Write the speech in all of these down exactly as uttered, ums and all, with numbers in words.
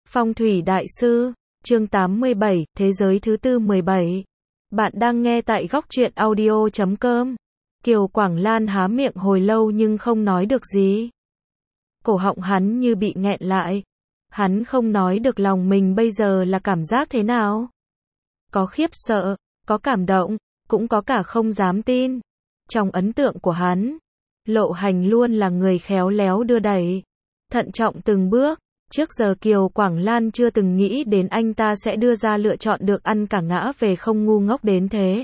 Phong thủy đại sư, chương tám mươi bảy, thế giới thứ tư mười bảy. Bạn đang nghe tại góc truyện audio chấm com. Kiều Quảng Lan há miệng hồi lâu nhưng không nói được gì. Cổ họng hắn như bị nghẹn lại. Hắn không nói được lòng mình bây giờ là cảm giác thế nào. Có khiếp sợ, có cảm động, cũng có cả không dám tin. Trong ấn tượng của hắn, Lộ Hành luôn là người khéo léo đưa đẩy, thận trọng từng bước. Trước giờ Kiều Quảng Lan chưa từng nghĩ đến anh ta sẽ đưa ra lựa chọn được ăn cả ngã về không ngu ngốc đến thế.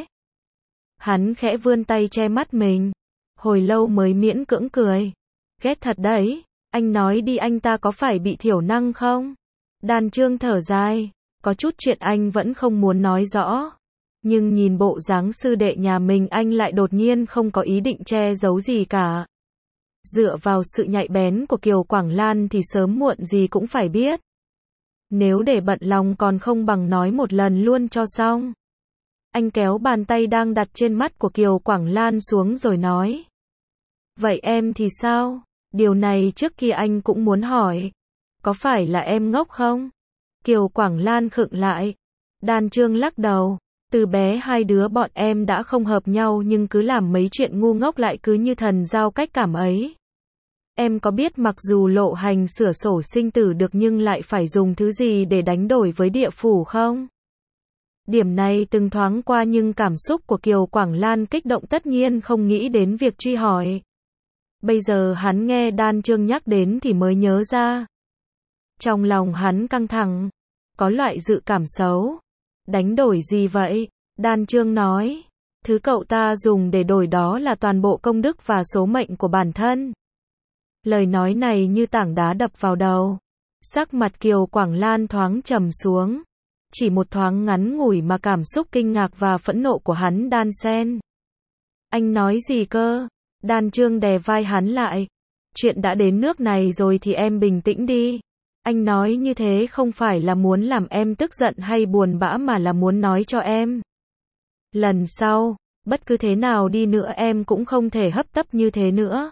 Hắn khẽ vươn tay che mắt mình, hồi lâu mới miễn cưỡng cười. Ghét thật đấy, anh nói đi, anh ta có phải bị thiểu năng không? Đan Chương thở dài, có chút chuyện anh vẫn không muốn nói rõ. Nhưng nhìn bộ dáng sư đệ nhà mình, anh lại đột nhiên không có ý định che giấu gì cả. Dựa vào sự nhạy bén của Kiều Quảng Lan thì sớm muộn gì cũng phải biết. Nếu để bận lòng còn không bằng nói một lần luôn cho xong. Anh kéo bàn tay đang đặt trên mắt của Kiều Quảng Lan xuống rồi nói. Vậy em thì sao? Điều này trước kia anh cũng muốn hỏi. Có phải là em ngốc không? Kiều Quảng Lan khựng lại. Đan Chương lắc đầu. Từ bé hai đứa bọn em đã không hợp nhau nhưng cứ làm mấy chuyện ngu ngốc lại cứ như thần giao cách cảm ấy. Em có biết mặc dù Lộ Hành sửa sổ sinh tử được nhưng lại phải dùng thứ gì để đánh đổi với địa phủ không? Điểm này từng thoáng qua nhưng cảm xúc của Kiều Quảng Lan kích động, tất nhiên không nghĩ đến việc truy hỏi. Bây giờ hắn nghe Đan Chương nhắc đến thì mới nhớ ra. Trong lòng hắn căng thẳng, có loại dự cảm xấu. Đánh đổi gì vậy? Đan Chương nói. Thứ cậu ta dùng để đổi đó là toàn bộ công đức và số mệnh của bản thân. Lời nói này như tảng đá đập vào đầu. Sắc mặt Kiều Quảng Lan thoáng trầm xuống. Chỉ một thoáng ngắn ngủi mà cảm xúc kinh ngạc và phẫn nộ của hắn đan xen. Anh nói gì cơ? Đan Chương đè vai hắn lại. Chuyện đã đến nước này rồi thì em bình tĩnh đi. Anh nói như thế không phải là muốn làm em tức giận hay buồn bã mà là muốn nói cho em. Lần sau, bất cứ thế nào đi nữa em cũng không thể hấp tấp như thế nữa.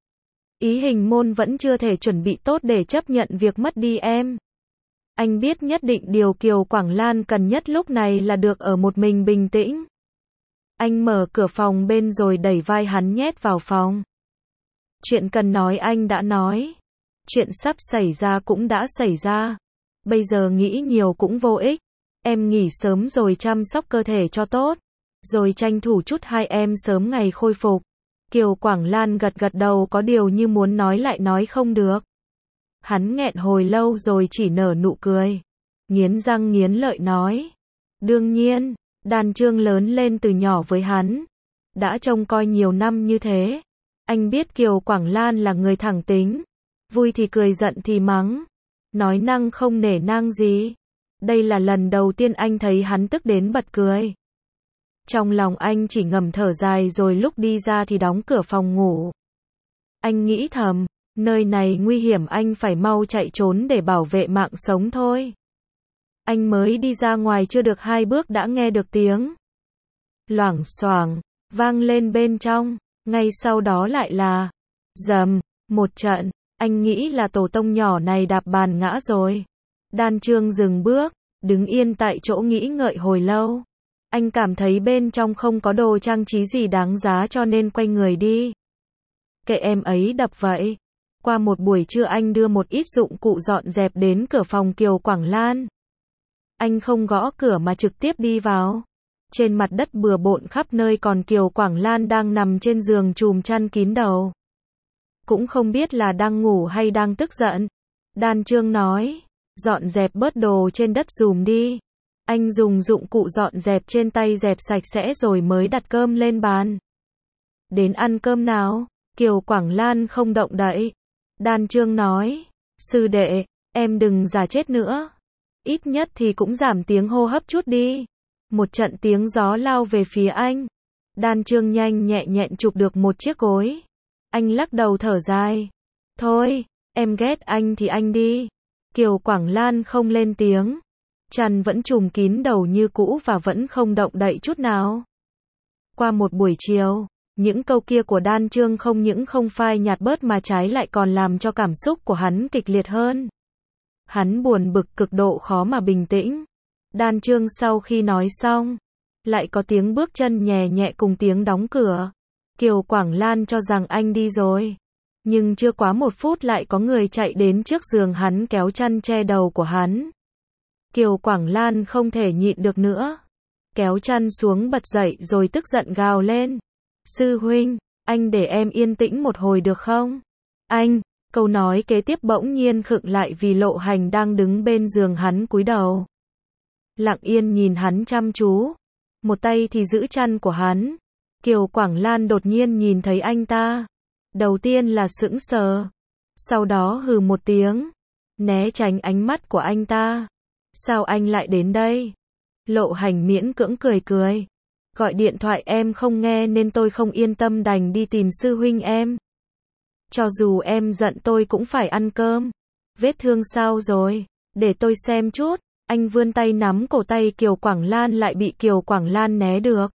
Ý Hình Môn vẫn chưa thể chuẩn bị tốt để chấp nhận việc mất đi em. Anh biết nhất định điều Kiều Quảng Lan cần nhất lúc này là được ở một mình bình tĩnh. Anh mở cửa phòng bên rồi đẩy vai hắn nhét vào phòng. Chuyện cần nói anh đã nói. Chuyện sắp xảy ra cũng đã xảy ra. Bây giờ nghĩ nhiều cũng vô ích. Em nghỉ sớm rồi chăm sóc cơ thể cho tốt. Rồi tranh thủ chút hai em sớm ngày khôi phục. Kiều Quảng Lan gật gật đầu, có điều như muốn nói lại nói không được. Hắn nghẹn hồi lâu rồi chỉ nở nụ cười. Nghiến răng nghiến lợi nói. Đương nhiên, Đan Chương lớn lên từ nhỏ với hắn. Đã trông coi nhiều năm như thế. Anh biết Kiều Quảng Lan là người thẳng tính. Vui thì cười, giận thì mắng. Nói năng không nể nang gì. Đây là lần đầu tiên anh thấy hắn tức đến bật cười. Trong lòng anh chỉ ngầm thở dài rồi lúc đi ra thì đóng cửa phòng ngủ. Anh nghĩ thầm, nơi này nguy hiểm, anh phải mau chạy trốn để bảo vệ mạng sống thôi. Anh mới đi ra ngoài chưa được hai bước đã nghe được tiếng loảng xoảng vang lên bên trong, ngay sau đó lại là rầm một trận. Anh nghĩ là tổ tông nhỏ này đạp bàn ngã rồi. Đan Chương dừng bước, đứng yên tại chỗ nghĩ ngợi hồi lâu. Anh cảm thấy bên trong không có đồ trang trí gì đáng giá cho nên quay người đi. Kệ em ấy đập vậy. Qua một buổi trưa anh đưa một ít dụng cụ dọn dẹp đến cửa phòng Kiều Quảng Lan. Anh không gõ cửa mà trực tiếp đi vào. Trên mặt đất bừa bộn khắp nơi, còn Kiều Quảng Lan đang nằm trên giường chùm chăn kín đầu. Cũng không biết là đang ngủ hay đang tức giận. Đan Chương nói, dọn dẹp bớt đồ trên đất dùm đi. Anh dùng dụng cụ dọn dẹp trên tay dẹp sạch sẽ rồi mới đặt cơm lên bàn. Đến ăn cơm nào? Kiều Quảng Lan không động đậy. Đan Chương nói, sư đệ, em đừng giả chết nữa. Ít nhất thì cũng giảm tiếng hô hấp chút đi. Một trận tiếng gió lao về phía anh. Đan Chương nhanh nhẹ nhẹn chụp được một chiếc gối. Anh lắc đầu thở dài. Thôi, em ghét anh thì anh đi. Kiều Quảng Lan không lên tiếng. Chăn vẫn trùm kín đầu như cũ và vẫn không động đậy chút nào. Qua một buổi chiều, những câu kia của Đan Chương không những không phai nhạt bớt mà trái lại còn làm cho cảm xúc của hắn kịch liệt hơn. Hắn buồn bực cực độ khó mà bình tĩnh. Đan Chương sau khi nói xong, lại có tiếng bước chân nhẹ nhẹ cùng tiếng đóng cửa. Kiều Quảng Lan cho rằng anh đi rồi. Nhưng chưa quá một phút lại có người chạy đến trước giường hắn kéo chăn che đầu của hắn. Kiều Quảng Lan không thể nhịn được nữa. Kéo chăn xuống bật dậy rồi tức giận gào lên. Sư huynh, anh để em yên tĩnh một hồi được không? Anh, câu nói kế tiếp bỗng nhiên khựng lại vì Lộ Hành đang đứng bên giường hắn cúi đầu. Lặng yên nhìn hắn chăm chú. Một tay thì giữ chăn của hắn. Kiều Quảng Lan đột nhiên nhìn thấy anh ta. Đầu tiên là sững sờ. Sau đó hừ một tiếng. Né tránh ánh mắt của anh ta. Sao anh lại đến đây? Lộ Hành miễn cưỡng cười cười. Gọi điện thoại em không nghe nên tôi không yên tâm đành đi tìm sư huynh em. Cho dù em giận tôi cũng phải ăn cơm. Vết thương sao rồi? Để tôi xem chút. Anh vươn tay nắm cổ tay Kiều Quảng Lan lại bị Kiều Quảng Lan né được.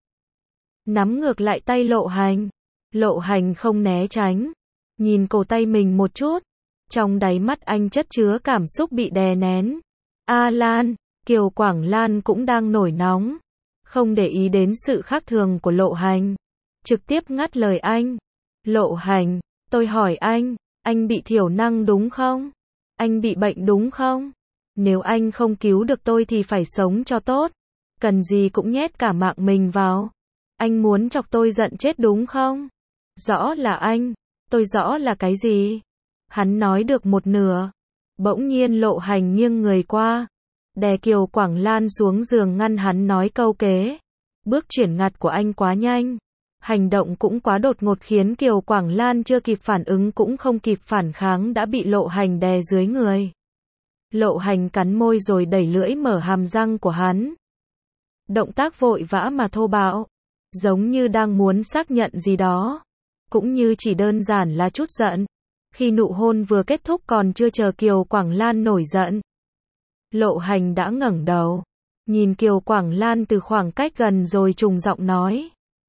Nắm ngược lại tay Lộ Hành. Lộ Hành không né tránh. Nhìn cổ tay mình một chút. Trong đáy mắt anh chất chứa cảm xúc bị đè nén. A Lan, Kiều Quảng Lan cũng đang nổi nóng. Không để ý đến sự khác thường của Lộ Hành. Trực tiếp ngắt lời anh. Lộ Hành, tôi hỏi anh, anh bị thiểu năng đúng không? Anh bị bệnh đúng không? Nếu anh không cứu được tôi thì phải sống cho tốt. Cần gì cũng nhét cả mạng mình vào. Anh muốn chọc tôi giận chết đúng không? Rõ là anh. Tôi rõ là cái gì? Hắn nói được một nửa. Bỗng nhiên Lộ Hành nghiêng người qua. Đè Kiều Quảng Lan xuống giường ngăn hắn nói câu kế. Bước chuyển ngặt của anh quá nhanh. Hành động cũng quá đột ngột khiến Kiều Quảng Lan chưa kịp phản ứng cũng không kịp phản kháng đã bị Lộ Hành đè dưới người. Lộ Hành cắn môi rồi đẩy lưỡi mở hàm răng của hắn. Động tác vội vã mà thô bạo. Giống như đang muốn xác nhận gì đó. Cũng như chỉ đơn giản là chút giận. Khi nụ hôn vừa kết thúc còn chưa chờ Kiều Quảng Lan nổi giận. Lộ Hành đã ngẩng đầu. Nhìn Kiều Quảng Lan từ khoảng cách gần rồi trùng giọng nói.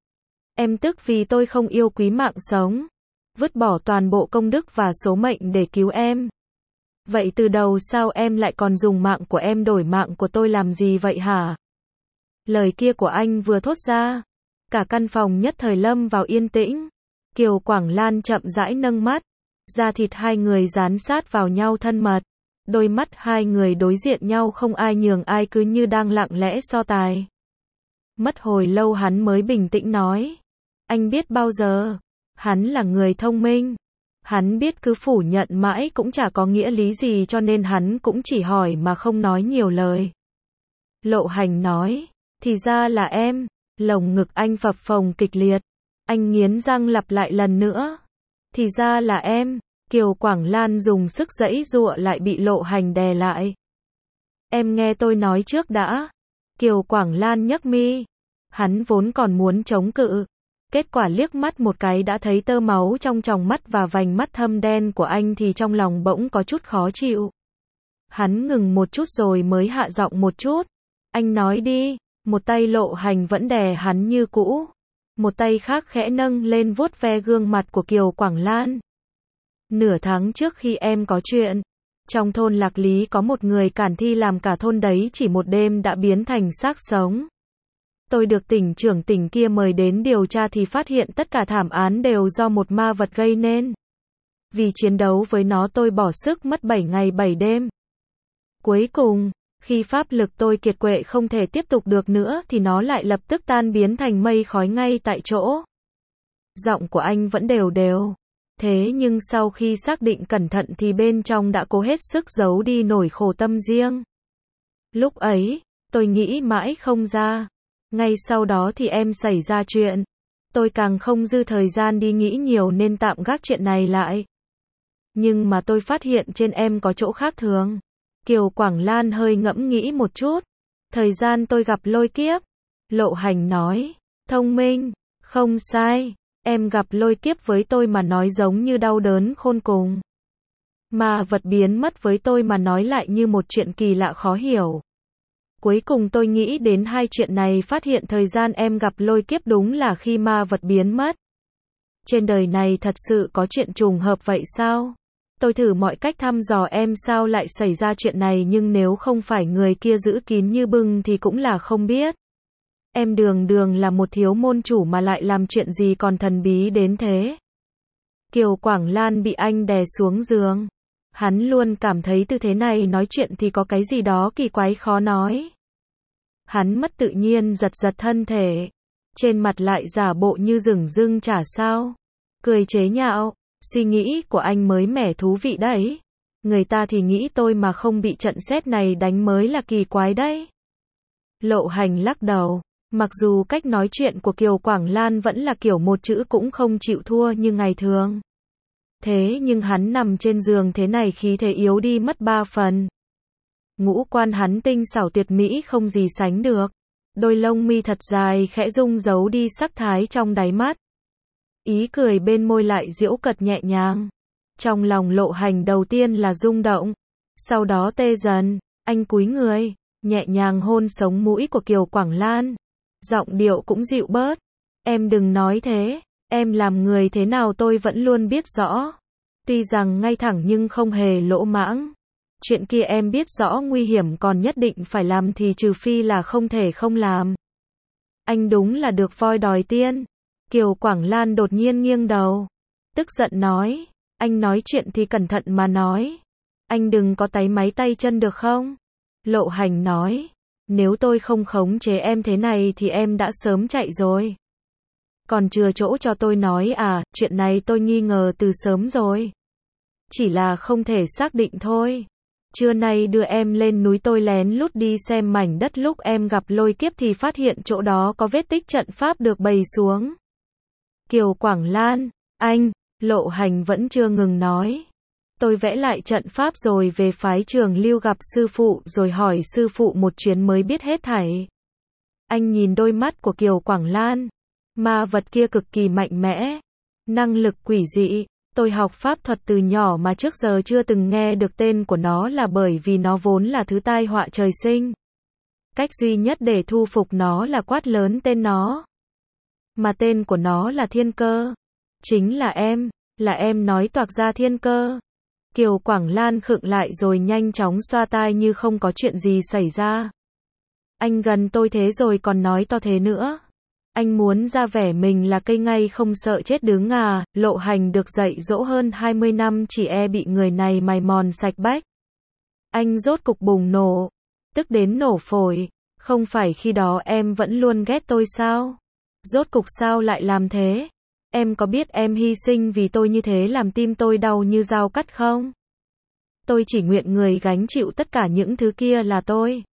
Em tức vì tôi không yêu quý mạng sống. Vứt bỏ toàn bộ công đức và số mệnh để cứu em. Vậy từ đầu sao em lại còn dùng mạng của em đổi mạng của tôi làm gì vậy hả? Lời kia của anh vừa thốt ra. Cả căn phòng nhất thời lâm vào yên tĩnh. Kiều Quảng Lan chậm rãi nâng mắt. Da thịt hai người dán sát vào nhau thân mật. Đôi mắt hai người đối diện nhau không ai nhường ai cứ như đang lặng lẽ so tài. Mất hồi lâu hắn mới bình tĩnh nói. Anh biết bao giờ? Hắn là người thông minh. Hắn biết cứ phủ nhận mãi cũng chả có nghĩa lý gì cho nên hắn cũng chỉ hỏi mà không nói nhiều lời. Lộ Hành nói. Thì ra là em. Lồng ngực anh phập phồng kịch liệt. Anh nghiến răng lặp lại lần nữa. Thì ra là em. Kiều Quảng Lan dùng sức giãy giụa lại bị Lộ Hành đè lại. Em nghe tôi nói trước đã. Kiều Quảng Lan nhấc mi. Hắn vốn còn muốn chống cự. Kết quả liếc mắt một cái đã thấy tơ máu trong tròng mắt và vành mắt thâm đen của anh thì trong lòng bỗng có chút khó chịu. Hắn ngừng một chút rồi mới hạ giọng một chút. Anh nói đi. Một tay Lộ Hành vẫn đè hắn như cũ. Một tay khác khẽ nâng lên vuốt ve gương mặt của Kiều Quảng Lan. Nửa tháng trước khi em có chuyện, trong thôn Lạc Lý có một người cản thi làm cả thôn đấy chỉ một đêm đã biến thành xác sống. Tôi được tỉnh trưởng tỉnh kia mời đến điều tra thì phát hiện tất cả thảm án đều do một ma vật gây nên. Vì chiến đấu với nó tôi bỏ sức mất bảy ngày bảy đêm. Cuối cùng, khi pháp lực tôi kiệt quệ không thể tiếp tục được nữa thì nó lại lập tức tan biến thành mây khói ngay tại chỗ. Giọng của anh vẫn đều đều. Thế nhưng sau khi xác định cẩn thận thì bên trong đã cố hết sức giấu đi nỗi khổ tâm riêng. Lúc ấy, tôi nghĩ mãi không ra. Ngay sau đó thì em xảy ra chuyện. Tôi càng không dư thời gian đi nghĩ nhiều nên tạm gác chuyện này lại. Nhưng mà tôi phát hiện trên em có chỗ khác thường. Kiều Quảng Lan hơi ngẫm nghĩ một chút. Thời gian tôi gặp lôi kiếp. Lộ Hành nói. Thông minh. Không sai. Em gặp lôi kiếp với tôi mà nói giống như đau đớn khôn cùng. Mà vật biến mất với tôi mà nói lại như một chuyện kỳ lạ khó hiểu. Cuối cùng tôi nghĩ đến hai chuyện này phát hiện thời gian em gặp lôi kiếp đúng là khi ma vật biến mất. Trên đời này thật sự có chuyện trùng hợp vậy sao? Tôi thử mọi cách thăm dò em sao lại xảy ra chuyện này nhưng nếu không phải người kia giữ kín như bưng thì cũng là không biết. Em đường đường là một thiếu môn chủ mà lại làm chuyện gì còn thần bí đến thế. Kiều Quảng Lan bị anh đè xuống giường. Hắn luôn cảm thấy tư thế này nói chuyện thì có cái gì đó kỳ quái khó nói. Hắn mất tự nhiên giật giật thân thể. Trên mặt lại giả bộ như dửng dưng chả sao. Cười chế nhạo. Suy nghĩ của anh mới mẻ thú vị đấy. Người ta thì nghĩ tôi mà không bị trận sét này đánh mới là kỳ quái đấy. Lộ Hành lắc đầu. Mặc dù cách nói chuyện của Kiều Quảng Lan vẫn là kiểu một chữ cũng không chịu thua như ngày thường. Thế nhưng hắn nằm trên giường thế này khí thế yếu đi mất ba phần. Ngũ quan hắn tinh xảo tuyệt mỹ không gì sánh được. Đôi lông mi thật dài khẽ rung giấu đi sắc thái trong đáy mắt. Ý cười bên môi lại giễu cợt nhẹ nhàng. Trong lòng Lộ Hành đầu tiên là rung động. Sau đó tê dần, anh cúi người, nhẹ nhàng hôn sống mũi của Kiều Quảng Lan. Giọng điệu cũng dịu bớt. Em đừng nói thế, em làm người thế nào tôi vẫn luôn biết rõ. Tuy rằng ngay thẳng nhưng không hề lỗ mãng. Chuyện kia em biết rõ nguy hiểm còn nhất định phải làm thì trừ phi là không thể không làm. Anh đúng là được voi đòi tiên. Kiều Quảng Lan đột nhiên nghiêng đầu. Tức giận nói, anh nói chuyện thì cẩn thận mà nói. Anh đừng có táy máy tay chân được không? Lộ Hành nói, nếu tôi không khống chế em thế này thì em đã sớm chạy rồi. Còn chừa chỗ cho tôi nói à, chuyện này tôi nghi ngờ từ sớm rồi. Chỉ là không thể xác định thôi. Trưa nay đưa em lên núi tôi lén lút đi xem mảnh đất lúc em gặp lôi kiếp thì phát hiện chỗ đó có vết tích trận pháp được bày xuống. Kiều Quảng Lan, anh, Lộ Hành vẫn chưa ngừng nói. Tôi vẽ lại trận pháp rồi về phái Trường Lưu gặp sư phụ rồi hỏi sư phụ một chuyến mới biết hết thảy. Anh nhìn đôi mắt của Kiều Quảng Lan. Ma vật kia cực kỳ mạnh mẽ. Năng lực quỷ dị. Tôi học pháp thuật từ nhỏ mà trước giờ chưa từng nghe được tên của nó là bởi vì nó vốn là thứ tai họa trời sinh. Cách duy nhất để thu phục nó là quát lớn tên nó. Mà tên của nó là Thiên Cơ. Chính là em, là em nói toạc ra thiên cơ. Kiều Quảng Lan khựng lại rồi nhanh chóng xoa tai như không có chuyện gì xảy ra. Anh gần tôi thế rồi còn nói to thế nữa. Anh muốn ra vẻ mình là cây ngay không sợ chết đứng à. Lộ Hành được dạy dỗ hơn hai mươi năm chỉ e bị người này mài mòn sạch bách. Anh rốt cục bùng nổ. Tức đến nổ phổi. Không phải khi đó em vẫn luôn ghét tôi sao? Rốt cục sao lại làm thế? Em có biết em hy sinh vì tôi như thế làm tim tôi đau như dao cắt không? Tôi chỉ nguyện người gánh chịu tất cả những thứ kia là tôi.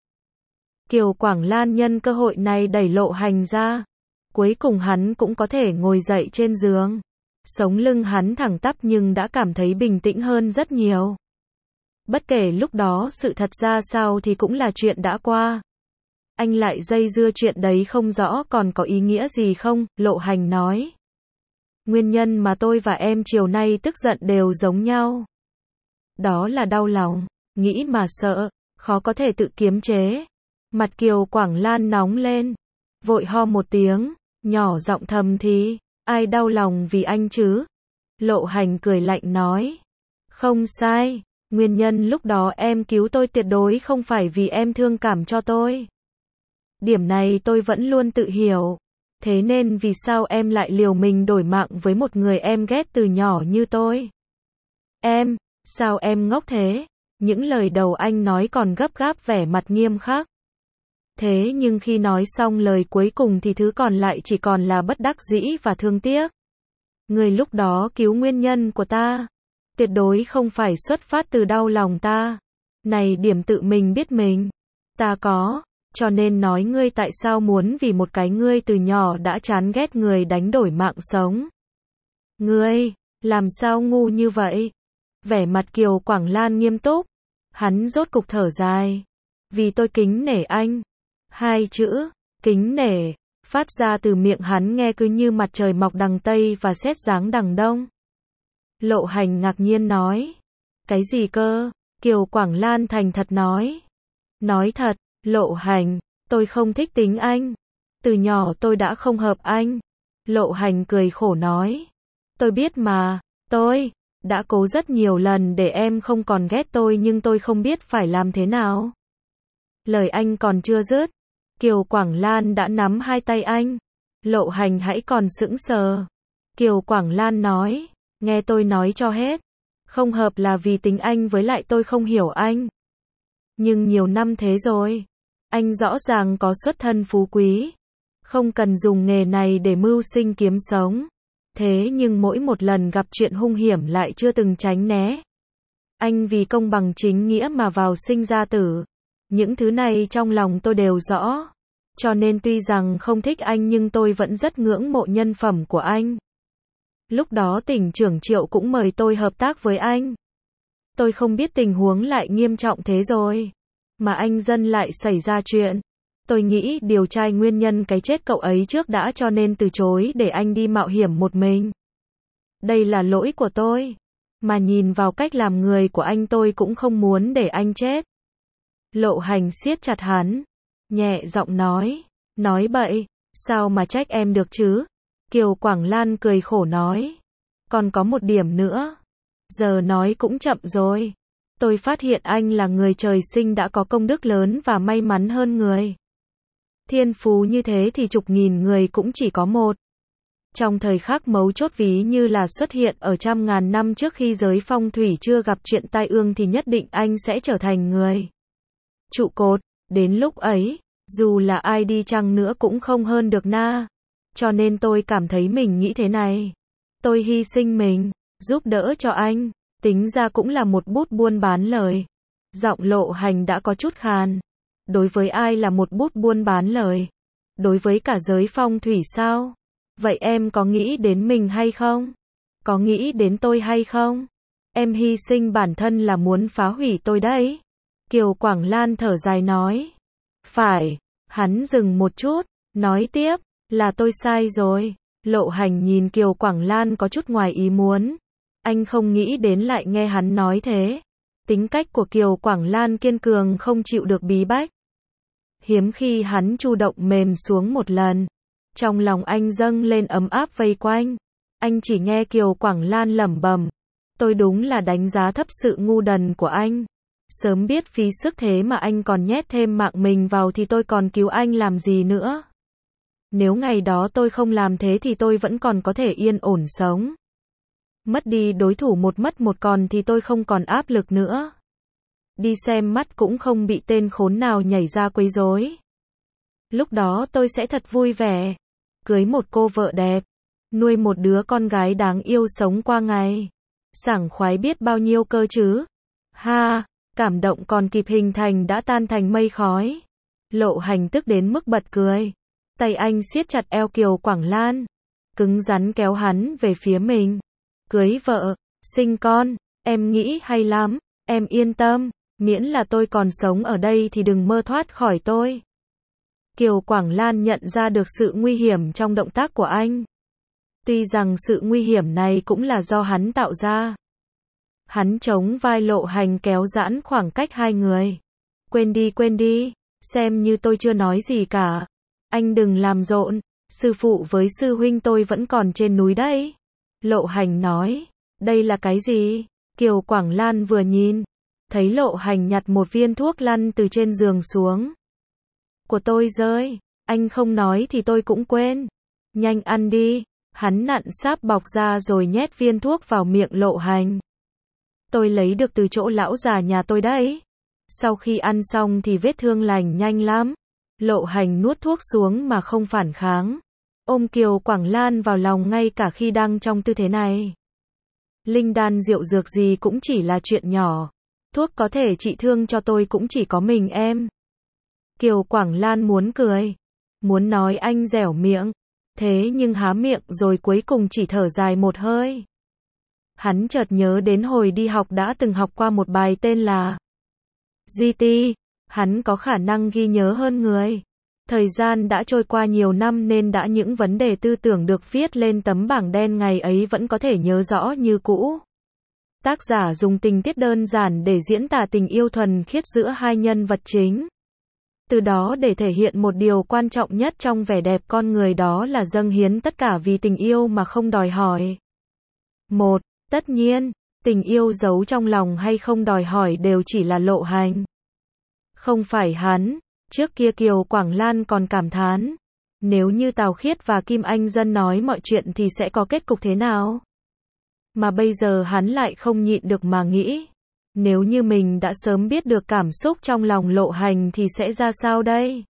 Kiều Quảng Lan nhân cơ hội này đẩy Lộ Hành ra. Cuối cùng hắn cũng có thể ngồi dậy trên giường. Sống lưng hắn thẳng tắp nhưng đã cảm thấy bình tĩnh hơn rất nhiều. Bất kể lúc đó sự thật ra sao thì cũng là chuyện đã qua. Anh lại dây dưa chuyện đấy không rõ còn có ý nghĩa gì không? Lộ Hành nói. Nguyên nhân mà tôi và em chiều nay tức giận đều giống nhau. Đó là đau lòng, nghĩ mà sợ, khó có thể tự kiềm chế. Mặt Kiều Quảng Lan nóng lên, vội ho một tiếng, nhỏ giọng thầm thì, ai đau lòng vì anh chứ? Lộ Hành cười lạnh nói, không sai, nguyên nhân lúc đó em cứu tôi tuyệt đối không phải vì em thương cảm cho tôi. Điểm này tôi vẫn luôn tự hiểu. Thế nên vì sao em lại liều mình đổi mạng với một người em ghét từ nhỏ như tôi? Em, sao em ngốc thế? Những lời đầu anh nói còn gấp gáp vẻ mặt nghiêm khắc. Thế nhưng khi nói xong lời cuối cùng thì thứ còn lại chỉ còn là bất đắc dĩ và thương tiếc. Người lúc đó cứu nguyên nhân của ta. Tuyệt đối không phải xuất phát từ đau lòng ta. Này điểm tự mình biết mình. Ta có. Cho nên nói ngươi tại sao muốn vì một cái ngươi từ nhỏ đã chán ghét người đánh đổi mạng sống. Ngươi, làm sao ngu như vậy? Vẻ mặt Kiều Quảng Lan nghiêm túc. Hắn rốt cục thở dài. Vì tôi kính nể anh. Hai chữ, kính nể, phát ra từ miệng hắn nghe cứ như mặt trời mọc đằng Tây và sét giáng đằng Đông. Lộ Hành ngạc nhiên nói. Cái gì cơ? Kiều Quảng Lan thành thật nói. Nói thật. Lộ Hành, tôi không thích tính anh. Từ nhỏ tôi đã không hợp anh. Lộ Hành cười khổ nói. Tôi biết mà, tôi, Đã cố rất nhiều lần để em không còn ghét tôi nhưng tôi không biết phải làm thế nào. Lời anh còn chưa dứt, Kiều Quảng Lan đã nắm hai tay anh. Lộ Hành hãy còn sững sờ. Kiều Quảng Lan nói, nghe tôi nói cho hết. Không hợp là vì tính anh với lại tôi không hiểu anh. Nhưng nhiều năm thế rồi. Anh rõ ràng có xuất thân phú quý. Không cần dùng nghề này để mưu sinh kiếm sống. Thế nhưng mỗi một lần gặp chuyện hung hiểm lại chưa từng tránh né. Anh vì công bằng chính nghĩa mà vào sinh ra tử. Những thứ này trong lòng tôi đều rõ. Cho nên tuy rằng không thích anh nhưng tôi vẫn rất ngưỡng mộ nhân phẩm của anh. Lúc đó tỉnh trưởng Triệu cũng mời tôi hợp tác với anh. Tôi không biết tình huống lại nghiêm trọng thế rồi. Mà anh dân lại xảy ra chuyện. Tôi nghĩ điều tra nguyên nhân cái chết cậu ấy trước đã cho nên từ chối để anh đi mạo hiểm một mình. Đây là lỗi của tôi. Mà nhìn vào cách làm người của anh tôi cũng không muốn để anh chết. Lộ Hành siết chặt hắn. Nhẹ giọng nói. Nói bậy. Sao mà trách em được chứ? Kiều Quảng Lan cười khổ nói. Còn có một điểm nữa. Giờ nói cũng chậm rồi. Tôi phát hiện anh là người trời sinh đã có công đức lớn và may mắn hơn người. Thiên phú như thế thì chục nghìn người cũng chỉ có một. Trong thời khắc mấu chốt ví như là xuất hiện ở trăm ngàn năm trước khi giới phong thủy chưa gặp chuyện tai ương thì nhất định anh sẽ trở thành người trụ cột. Đến lúc ấy, dù là ai đi chăng nữa cũng không hơn được na. Cho nên tôi cảm thấy mình nghĩ thế này. Tôi hy sinh mình, giúp đỡ cho anh. Tính ra cũng là một bút buôn bán lời. Giọng Lộ Hành đã có chút khàn. Đối với ai là một bút buôn bán lời? Đối với cả giới phong thủy sao? Vậy em có nghĩ đến mình hay không? Có nghĩ đến tôi hay không? Em hy sinh bản thân là muốn phá hủy tôi đấy. Kiều Quảng Lan thở dài nói. Phải. Hắn dừng một chút, nói tiếp, là tôi sai rồi. Lộ Hành nhìn Kiều Quảng Lan có chút ngoài ý muốn. Anh không nghĩ đến lại nghe hắn nói thế. Tính cách của Kiều Quảng Lan kiên cường không chịu được bí bách. Hiếm khi hắn chủ động mềm xuống một lần. Trong lòng anh dâng lên ấm áp vây quanh. Anh chỉ nghe Kiều Quảng Lan lẩm bẩm. Tôi đúng là đánh giá thấp sự ngu đần của anh. Sớm biết phí sức thế mà anh còn nhét thêm mạng mình vào thì tôi còn cứu anh làm gì nữa. Nếu ngày đó tôi không làm thế thì tôi vẫn còn có thể yên ổn sống. Mất đi đối thủ một mất một còn thì tôi không còn áp lực nữa. Đi xem mắt cũng không bị tên khốn nào nhảy ra quấy rối. Lúc đó tôi sẽ thật vui vẻ. Cưới một cô vợ đẹp. Nuôi một đứa con gái đáng yêu sống qua ngày. Sảng khoái biết bao nhiêu cơ chứ. Ha, cảm động còn kịp hình thành đã tan thành mây khói. Lộ Hành tức đến mức bật cười. Tay anh siết chặt eo Kiều Quảng Lan. Cứng rắn kéo hắn về phía mình. Cưới vợ, sinh con, em nghĩ hay lắm, em yên tâm, miễn là tôi còn sống ở đây thì đừng mơ thoát khỏi tôi. Kiều Quảng Lan nhận ra được sự nguy hiểm trong động tác của anh. Tuy rằng sự nguy hiểm này cũng là do hắn tạo ra. Hắn chống vai Lộ Hành kéo giãn khoảng cách hai người. Quên đi quên đi, xem như tôi chưa nói gì cả. Anh đừng làm rộn, sư phụ với sư huynh tôi vẫn còn trên núi đấy. Lộ Hành nói, đây là cái gì? Kiều Quảng Lan vừa nhìn, thấy Lộ Hành nhặt một viên thuốc lăn từ trên giường xuống. Của tôi rơi, anh không nói thì tôi cũng quên. Nhanh ăn đi, hắn nặn sáp bọc ra rồi nhét viên thuốc vào miệng Lộ Hành. Tôi lấy được từ chỗ lão già nhà tôi đấy. Sau khi ăn xong thì vết thương lành nhanh lắm. Lộ Hành nuốt thuốc xuống mà không phản kháng. Ôm Kiều Quảng Lan vào lòng ngay cả khi đang trong tư thế này. Linh đan rượu dược gì cũng chỉ là chuyện nhỏ. Thuốc có thể trị thương cho tôi cũng chỉ có mình em. Kiều Quảng Lan muốn cười. Muốn nói anh dẻo miệng. Thế nhưng há miệng rồi cuối cùng chỉ thở dài một hơi. Hắn chợt nhớ đến hồi đi học đã từng học qua một bài tên là giê tê. Hắn có khả năng ghi nhớ hơn người. Thời gian đã trôi qua nhiều năm nên đã những vấn đề tư tưởng được viết lên tấm bảng đen ngày ấy vẫn có thể nhớ rõ như cũ. Tác giả dùng tình tiết đơn giản để diễn tả tình yêu thuần khiết giữa hai nhân vật chính. Từ đó để thể hiện một điều quan trọng nhất trong vẻ đẹp con người đó là dâng hiến tất cả vì tình yêu mà không đòi hỏi. Một, tất nhiên, Tình yêu giấu trong lòng hay không đòi hỏi đều chỉ là Lộ Hành. Không phải hắn. Trước kia Kiều Quảng Lan còn cảm thán. Nếu như Tào Khiết và Kim Anh Dân nói mọi chuyện thì sẽ có kết cục thế nào? Mà bây giờ hắn lại không nhịn được mà nghĩ. Nếu như mình đã sớm biết được cảm xúc trong lòng Lộ Hành thì sẽ ra sao đây?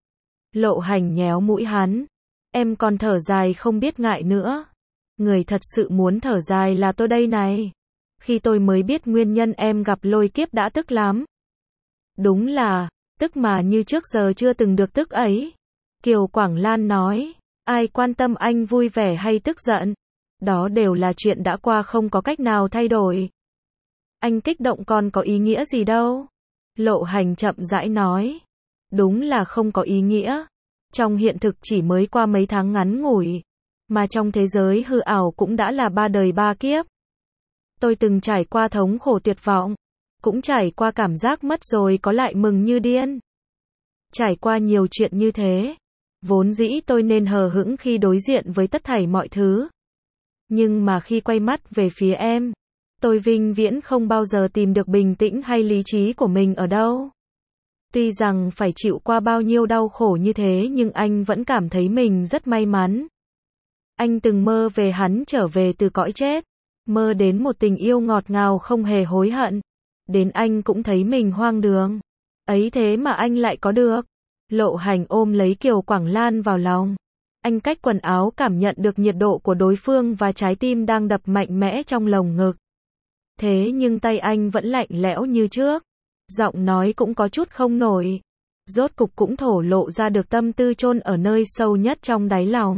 Lộ Hành nhéo mũi hắn. Em còn thở dài không biết ngại nữa. Người thật sự muốn thở dài là tôi đây này. Khi tôi mới biết nguyên nhân em gặp lôi kiếp đã tức lắm. Đúng là, tức mà như trước giờ chưa từng được tức ấy. Kiều Quảng Lan nói, ai quan tâm anh vui vẻ hay tức giận. Đó đều là chuyện đã qua không có cách nào thay đổi. Anh kích động còn có ý nghĩa gì đâu. Lộ Hành chậm rãi nói. Đúng là không có ý nghĩa. Trong hiện thực chỉ mới qua mấy tháng ngắn ngủi. Mà trong thế giới hư ảo cũng đã là ba đời ba kiếp. Tôi từng trải qua thống khổ tuyệt vọng. Cũng trải qua cảm giác mất rồi có lại mừng như điên. Trải qua nhiều chuyện như thế. Vốn dĩ tôi nên hờ hững khi đối diện với tất thảy mọi thứ. Nhưng mà khi quay mắt về phía em, tôi vĩnh viễn không bao giờ tìm được bình tĩnh hay lý trí của mình ở đâu. Tuy rằng phải chịu qua bao nhiêu đau khổ như thế nhưng anh vẫn cảm thấy mình rất may mắn. Anh từng mơ về hắn trở về từ cõi chết. Mơ đến một tình yêu ngọt ngào không hề hối hận. Đến anh cũng thấy mình hoang đường. Ấy thế mà anh lại có được. Lộ Hành ôm lấy Kiều Quảng Lan vào lòng. Anh cách quần áo cảm nhận được nhiệt độ của đối phương và trái tim đang đập mạnh mẽ trong lồng ngực. Thế nhưng tay anh vẫn lạnh lẽo như trước. Giọng nói cũng có chút không nổi. Rốt cục cũng thổ lộ ra được tâm tư chôn ở nơi sâu nhất trong đáy lòng.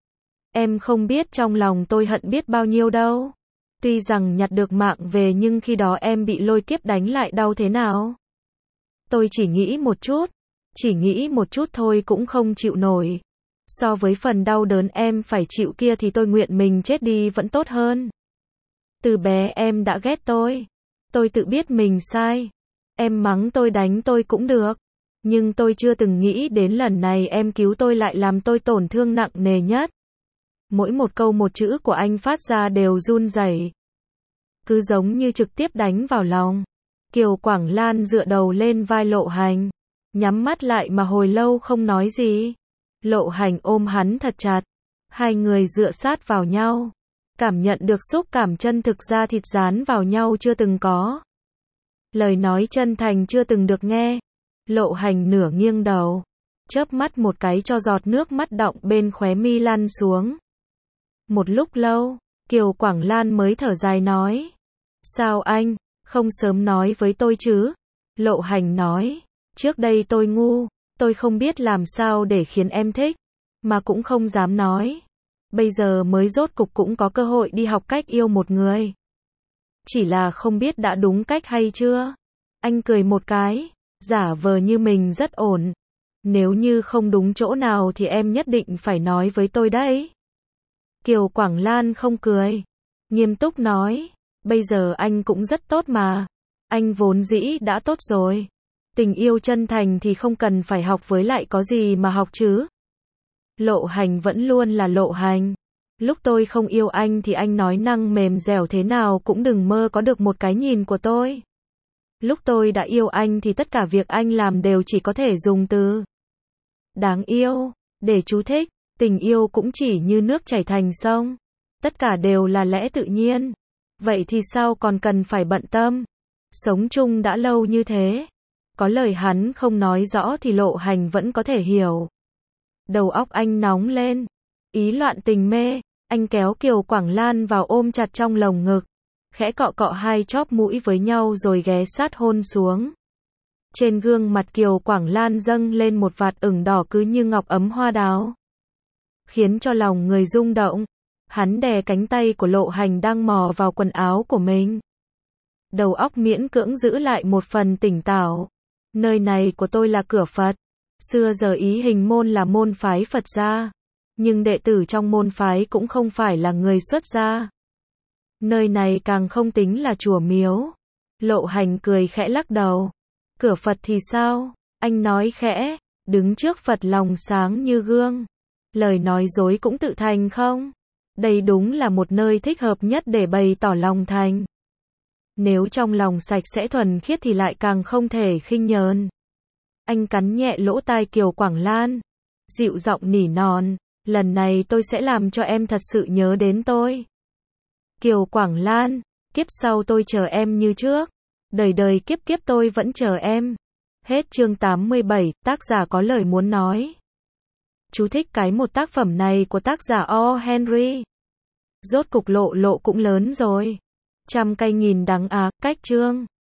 Em không biết trong lòng tôi hận biết bao nhiêu đâu. Tuy rằng nhặt được mạng về nhưng khi đó em bị lôi kiếp đánh lại đau thế nào. Tôi chỉ nghĩ một chút. Chỉ nghĩ một chút thôi cũng không chịu nổi. So với phần đau đớn em phải chịu kia thì tôi nguyện mình chết đi vẫn tốt hơn. Từ bé em đã ghét tôi. Tôi tự biết mình sai. Em mắng tôi đánh tôi cũng được. Nhưng tôi chưa từng nghĩ đến lần này em cứu tôi lại làm tôi tổn thương nặng nề nhất. Mỗi một câu một chữ của anh phát ra đều run rẩy. Cứ giống như trực tiếp đánh vào lòng. Kiều Quảng Lan dựa đầu lên vai Lộ Hành. Nhắm mắt lại mà hồi lâu không nói gì. Lộ Hành ôm hắn thật chặt. Hai người dựa sát vào nhau. Cảm nhận được xúc cảm chân thực da thịt dán vào nhau chưa từng có. Lời nói chân thành chưa từng được nghe. Lộ Hành nửa nghiêng đầu. Chớp mắt một cái cho giọt nước mắt đọng bên khóe mi lăn xuống. Một lúc lâu, Kiều Quảng Lan mới thở dài nói. Sao anh, không sớm nói với tôi chứ? Lộ Hành nói. Trước đây tôi ngu, tôi không biết làm sao để khiến em thích, mà cũng không dám nói. Bây giờ mới rốt cục cũng có cơ hội đi học cách yêu một người. Chỉ là không biết đã đúng cách hay chưa? Anh cười một cái, giả vờ như mình rất ổn. Nếu như không đúng chỗ nào thì em nhất định phải nói với tôi đấy. Kiều Quảng Lan không cười, nghiêm túc nói, bây giờ anh cũng rất tốt mà. Anh vốn dĩ đã tốt rồi. Tình yêu chân thành thì không cần phải học với lại có gì mà học chứ. Lộ Hành vẫn luôn là Lộ Hành. Lúc tôi không yêu anh thì anh nói năng mềm dẻo thế nào cũng đừng mơ có được một cái nhìn của tôi. Lúc tôi đã yêu anh thì tất cả việc anh làm đều chỉ có thể dùng từ đáng yêu, để chú thích. Tình yêu cũng chỉ như nước chảy thành sông. Tất cả đều là lẽ tự nhiên. Vậy thì sao còn cần phải bận tâm? Sống chung đã lâu như thế. Có lời hắn không nói rõ thì Lộ Hành vẫn có thể hiểu. Đầu óc anh nóng lên. Ý loạn tình mê. Anh kéo Kiều Quảng Lan vào ôm chặt trong lồng ngực. Khẽ cọ cọ hai chóp mũi với nhau rồi ghé sát hôn xuống. Trên gương mặt Kiều Quảng Lan dâng lên một vạt ửng đỏ cứ như ngọc ấm hoa đào. Khiến cho lòng người rung động. Hắn đè cánh tay của Lộ Hành đang mò vào quần áo của mình. Đầu óc miễn cưỡng giữ lại một phần tỉnh táo. Nơi này của tôi là cửa Phật. Xưa giờ Ý Hình môn là môn phái Phật gia. Nhưng đệ tử trong môn phái cũng không phải là người xuất gia. Nơi này càng không tính là chùa miếu. Lộ Hành cười khẽ lắc đầu. Cửa Phật thì sao? Anh nói khẽ. Đứng trước Phật lòng sáng như gương. Lời nói dối cũng tự thành không? Đây đúng là một nơi thích hợp nhất để bày tỏ lòng thành. Nếu trong lòng sạch sẽ thuần khiết thì lại càng không thể khinh nhờn. Anh cắn nhẹ lỗ tai Kiều Quảng Lan, dịu giọng nỉ non, lần này tôi sẽ làm cho em thật sự nhớ đến tôi. Kiều Quảng Lan, kiếp sau tôi chờ em như trước, đời đời kiếp kiếp tôi vẫn chờ em. Hết chương tám mươi bảy, tác giả có lời muốn nói. Chú thích cái một tác phẩm này của tác giả O. Henry. Rốt cục Lộ Lộ cũng lớn rồi. Trăm cây nghìn đắng á, cách chương.